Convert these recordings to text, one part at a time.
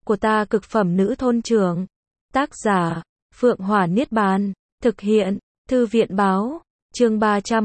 của ta cực phẩm nữ thôn trưởng. Tác giả, Phượng Hỏa Niết Bàn. Thực hiện, Thư viện báo. Chương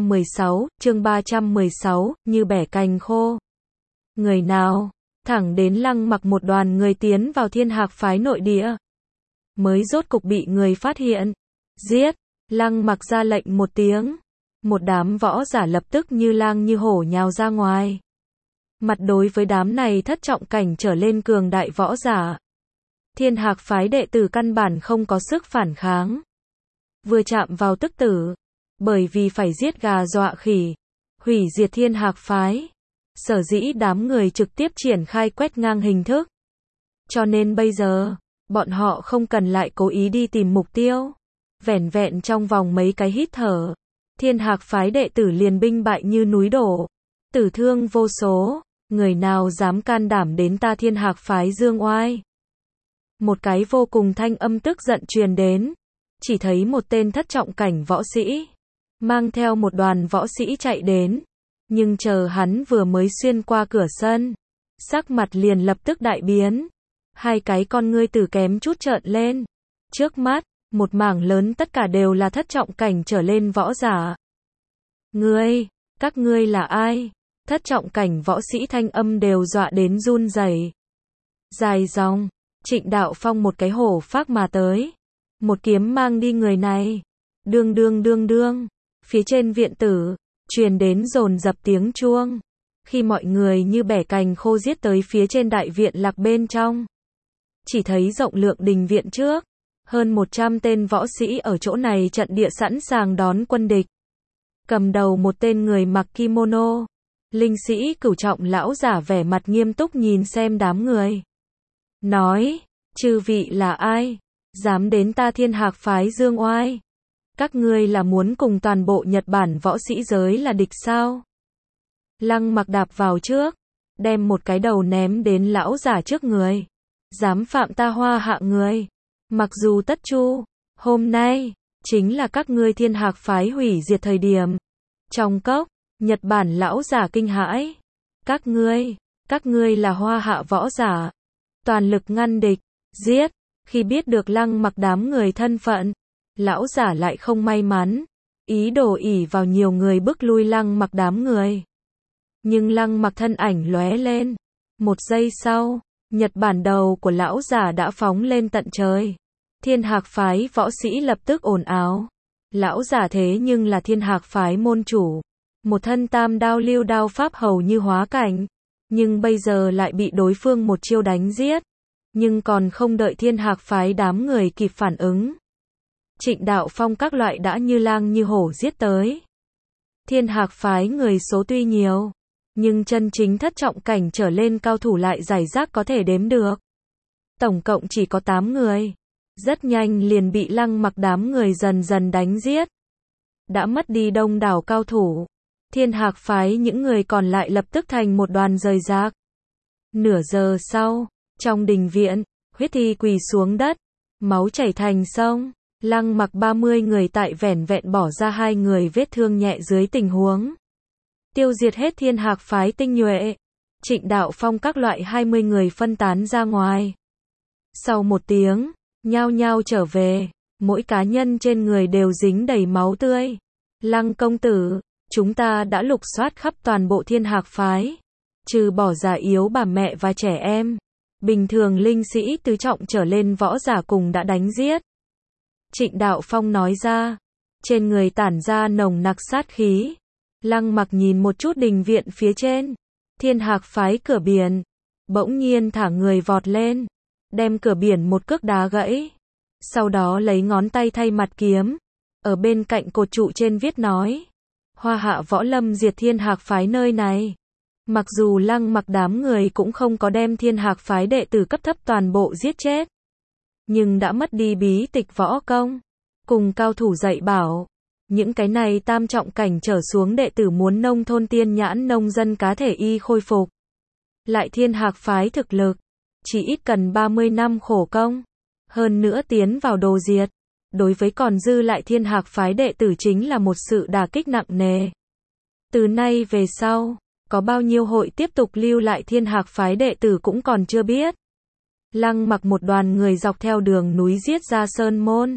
316, như bẻ cành khô. Người nào? Thẳng đến Lăng Mặc một đoàn người tiến vào Thiên Hạc phái nội địa. Mới rốt cục bị người phát hiện. Giết! Lăng Mặc ra lệnh một tiếng. Một đám võ giả lập tức như lang như hổ nhào ra ngoài. Mặt đối với đám này thất trọng cảnh trở lên cường đại võ giả. Thiên Hạc phái đệ tử căn bản không có sức phản kháng. Vừa chạm vào tức tử. Bởi vì phải giết gà dọa khỉ. Hủy diệt Thiên Hạc phái. Sở dĩ đám người trực tiếp triển khai quét ngang hình thức. Cho nên bây giờ, bọn họ không cần lại cố ý đi tìm mục tiêu. Vẻn vẹn trong vòng mấy cái hít thở. Thiên Hạc phái đệ tử liền binh bại như núi đổ. Tử thương vô số. Người nào dám can đảm đến ta Thiên Hạc phái dương oai. Một cái vô cùng thanh âm tức giận truyền đến. Chỉ thấy một tên thất trọng cảnh võ sĩ. Mang theo một đoàn võ sĩ chạy đến. Nhưng chờ hắn vừa mới xuyên qua cửa sân. Sắc mặt liền lập tức đại biến. Hai cái con ngươi từ kém chút trợn lên. Trước mắt, một mảng lớn tất cả đều là thất trọng cảnh trở lên võ giả. Các ngươi là ai? Thất trọng cảnh võ sĩ thanh âm đều dọa đến run rẩy. Dài dòng, Trịnh Đạo Phong một cái hổ phác mà tới. Một kiếm mang đi người này. Đương. Phía trên viện tử, truyền đến dồn dập tiếng chuông. Khi mọi người như bẻ cành khô giết tới phía trên đại viện lạc bên trong. Chỉ thấy rộng lượng đình viện trước. Hơn 100 tên võ sĩ ở chỗ này trận địa sẵn sàng đón quân địch. Cầm đầu một tên người mặc kimono. Linh sĩ cửu trọng lão giả vẻ mặt nghiêm túc nhìn xem đám người. Nói, chư vị là ai? Dám đến ta Thiên Hạc phái dương oai? Các ngươi là muốn cùng toàn bộ Nhật Bản võ sĩ giới là địch sao? Lăng Mặc đạp vào trước. Đem một cái đầu ném đến lão giả trước người. Dám phạm ta Hoa Hạ người. Mặc dù tất chu, hôm nay, chính là các ngươi Thiên Hạc phái hủy diệt thời điểm. Trong cốc, Nhật Bản lão giả kinh hãi. Các ngươi là Hoa Hạ võ giả. Toàn lực ngăn địch, giết. Khi biết được Lăng Mặc đám người thân phận, lão giả lại không may mắn. Ý đồ ỷ vào nhiều người bức lui Lăng Mặc đám người. Nhưng Lăng Mặc thân ảnh lóe lên. Một giây sau, Nhật Bản đầu của lão giả đã phóng lên tận trời. Thiên Hạc phái võ sĩ lập tức ồn ào. Lão giả thế nhưng là Thiên Hạc phái môn chủ. Một thân tam đao lưu đao pháp hầu như hóa cảnh. Nhưng bây giờ lại bị đối phương một chiêu đánh giết. Nhưng còn không đợi Thiên Hạc phái đám người kịp phản ứng. Trịnh Đạo Phong các loại đã như lang như hổ giết tới. Thiên Hạc phái người số tuy nhiều. Nhưng chân chính thất trọng cảnh trở lên cao thủ lại rải rác có thể đếm được. Tổng cộng chỉ có 8 người. Rất nhanh liền bị Lăng Mặc đám người dần dần đánh giết. Đã mất đi đông đảo cao thủ. Thiên Hạc phái những người còn lại lập tức thành một đoàn rời rạc. Nửa giờ sau, trong đình viện, huyết thi quỳ xuống đất. Máu chảy thành sông. Lăng Mặc 30 người tại vẻn vẹn bỏ ra 2 người vết thương nhẹ dưới tình huống. Tiêu diệt hết Thiên Hạc phái tinh nhuệ. Trịnh Đạo Phong các loại 20 người phân tán ra ngoài. Sau một tiếng, nhao nhao trở về, mỗi cá nhân trên người đều dính đầy máu tươi. Lăng công tử, chúng ta đã lục soát khắp toàn bộ Thiên Hạc phái. Trừ bỏ già yếu bà mẹ và trẻ em. Bình thường linh sĩ tứ trọng trở lên võ giả cùng đã đánh giết. Trịnh Đạo Phong nói ra. Trên người tản ra nồng nặc sát khí. Lăng Mặc nhìn một chút đình viện phía trên. Thiên Hạc phái cửa biển. Bỗng nhiên thả người vọt lên. Đem cửa biển một cước đá gãy. Sau đó lấy ngón tay thay mặt kiếm. Ở bên cạnh cột trụ trên viết nói. Hoa Hạ võ lâm diệt Thiên Hạc phái nơi này. Mặc dù Lăng Mặc đám người cũng không có đem Thiên Hạc phái đệ tử cấp thấp toàn bộ giết chết. Nhưng đã mất đi bí tịch võ công. Cùng cao thủ dạy bảo. Những cái này tam trọng cảnh trở xuống đệ tử muốn nông thôn tiên nhãn nông dân cá thể y khôi phục. Lại Thiên Hạc phái thực lực. Chỉ ít cần 30 năm khổ công. Hơn nữa tiến vào đồ diệt. Đối với còn dư lại Thiên Hạc phái đệ tử chính là một sự đả kích nặng nề. Từ nay về sau, có bao nhiêu hội tiếp tục lưu lại Thiên Hạc phái đệ tử cũng còn chưa biết. Lăng mặc một đoàn người dọc theo đường núi giết ra sơn môn.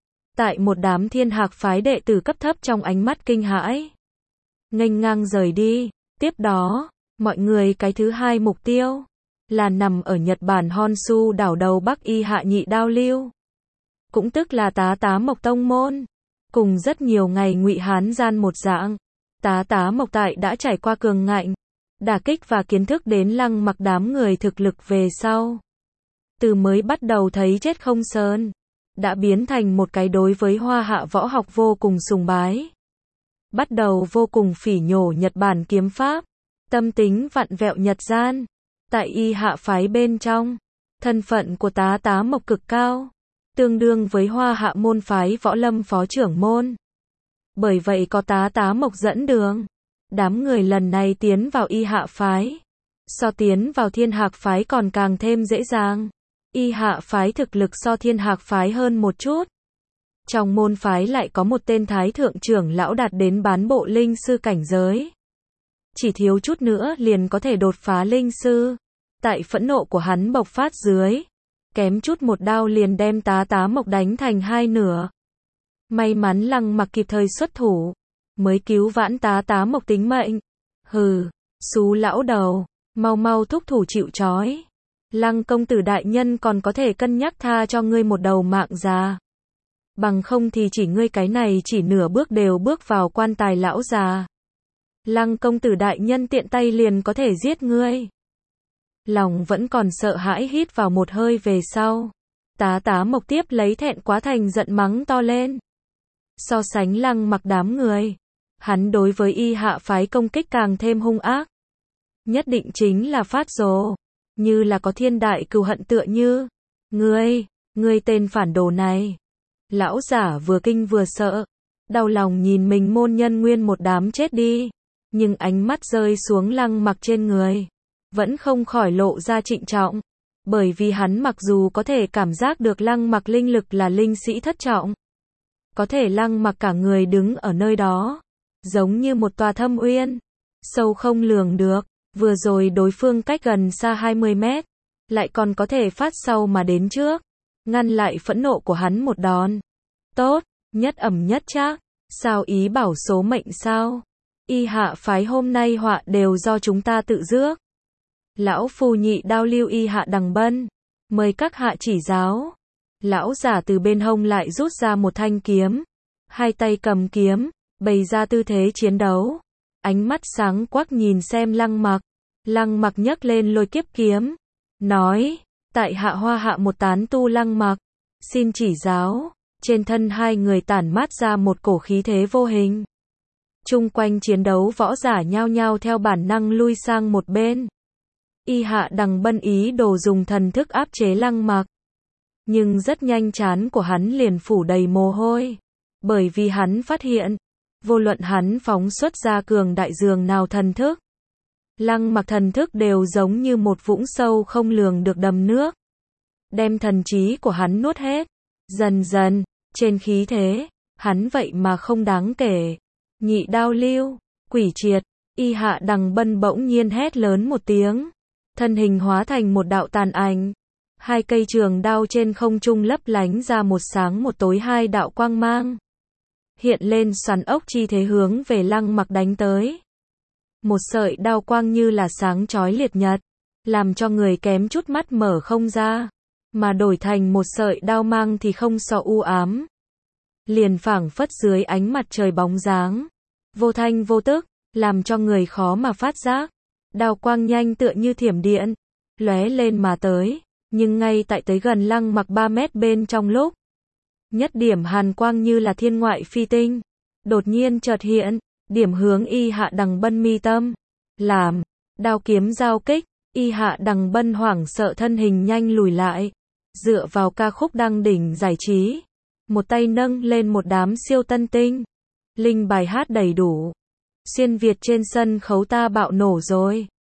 Tại một đám thiên hạc phái đệ tử cấp thấp trong ánh mắt kinh hãi, nghênh ngang rời đi. Tiếp đó, mọi người cái thứ hai mục tiêu là nằm ở Nhật Bản Honshu đảo đầu Bắc Y Hạ Nhị Đao Lưu, cũng tức là Tá Mộc Tông Môn. Cùng rất nhiều ngày Ngụy Hán gian một dạng, Tá Mộc tại đã trải qua cường ngạnh, đả kích và kiến thức đến Lăng mặc đám người thực lực về sau. Từ mới bắt đầu thấy chết không sơn, đã biến thành một cái đối với Hoa Hạ võ học vô cùng sùng bái. Bắt đầu vô cùng phỉ nhổ Nhật Bản kiếm pháp, tâm tính vặn vẹo Nhật gian. Tại Y Hạ phái bên trong, thân phận của Tá Mộc cực cao, tương đương với Hoa Hạ môn phái võ lâm phó trưởng môn. Bởi vậy có Tá Mộc dẫn đường, đám người lần này tiến vào Y Hạ phái, so tiến vào Thiên Hạc phái còn càng thêm dễ dàng. Y Hạ phái thực lực so Thiên Hạc phái hơn một chút. Trong môn phái lại có một tên thái thượng trưởng lão đạt đến bán bộ linh sư cảnh giới. Chỉ thiếu chút nữa liền có thể đột phá linh sư. Tại phẫn nộ của hắn bộc phát dưới, kém chút một đao liền đem Tá Mộc đánh thành hai nửa. May mắn Lăng mặc kịp thời xuất thủ, mới cứu vãn Tá Mộc tính mệnh. Hừ, xú lão đầu, mau mau thúc thủ chịu trói. Lăng công tử đại nhân còn có thể cân nhắc tha cho ngươi một đầu mạng già. Bằng không thì chỉ ngươi cái này chỉ nửa bước đều bước vào quan tài lão già. Lăng công tử đại nhân tiện tay liền có thể giết ngươi. Lòng vẫn còn sợ hãi hít vào một hơi về sau. Tá Mộc tiếp lấy thẹn quá thành giận mắng to lên. So sánh Lăng mặc đám người, hắn đối với Y Hạ phái công kích càng thêm hung ác. Nhất định chính là phát rồ, như là có thiên đại cừu hận tựa như. Ngươi tên phản đồ này. Lão giả vừa kinh vừa sợ, đau lòng nhìn mình môn nhân nguyên một đám chết đi. Nhưng ánh mắt rơi xuống Lăng mặc trên người, vẫn không khỏi lộ ra trịnh trọng. Bởi vì hắn mặc dù có thể cảm giác được Lăng mặc linh lực là linh sĩ thất trọng, có thể Lăng mặc cả người đứng ở nơi đó, giống như một tòa thâm uyên, sâu không lường được. Vừa rồi đối phương cách gần xa 20 mét, lại còn có thể phát sau mà đến trước, ngăn lại phẫn nộ của hắn một đòn. Tốt, nhất ẩm nhất trác, sao ý bảo số mệnh sao? Y Hạ phái hôm nay họa đều do chúng ta tự rước. Lão phu Nhị Đao Lưu Y Hạ Đằng Bân, mời các hạ chỉ giáo. Lão giả từ bên hông lại rút ra một thanh kiếm, hai tay cầm kiếm, bày ra tư thế chiến đấu. Ánh mắt sáng quắc nhìn xem Lăng mặc. Lăng mặc nhấc lên lôi kiếp kiếm, nói, tại hạ Hoa Hạ một tán tu Lăng mặc, xin chỉ giáo. Trên thân hai người tản mát ra một cổ khí thế vô hình. Chung quanh chiến đấu võ giả nhao nhao theo bản năng lui sang một bên. Y Hạ Đằng Bân ý đồ dùng thần thức áp chế Lăng mặc. Nhưng rất nhanh trán của hắn liền phủ đầy mồ hôi. Bởi vì hắn phát hiện, vô luận hắn phóng xuất ra cường đại dường nào thần thức, Lăng mặc thần thức đều giống như một vũng sâu không lường được đầm nước, đem thần trí của hắn nuốt hết. Dần dần, trên khí thế, hắn vậy mà không đáng kể. Nhị Đao Lưu, quỷ triệt. Y Hạ Đằng Bân bỗng nhiên hét lớn một tiếng, thân hình hóa thành một đạo tàn ảnh. Hai cây trường đao trên không trung lấp lánh ra một sáng một tối hai đạo quang mang, hiện lên xoắn ốc chi thế hướng về Lăng mặc đánh tới. Một sợi đao quang như là sáng chói liệt nhật, làm cho người kém chút mắt mở không ra, mà đổi thành một sợi đao mang thì không so u ám, liền phảng phất dưới ánh mặt trời bóng dáng, vô thanh vô tức, làm cho người khó mà phát giác. Đao quang nhanh tựa như thiểm điện, lóe lên mà tới, nhưng ngay tại tới gần Lăng mặc 3 mét bên trong lúc, nhất điểm hàn quang như là thiên ngoại phi tinh, đột nhiên chợt hiện, điểm hướng Y Hạ Đằng Bân mi tâm. Làm, đao kiếm giao kích, Y Hạ Đằng Bân hoảng sợ thân hình nhanh lùi lại, dựa vào ca khúc đăng đỉnh giải trí, một tay nâng lên một đám siêu tân tinh, linh bài hát đầy đủ. Xuyên Việt trên sân khấu ta bạo nổ rồi.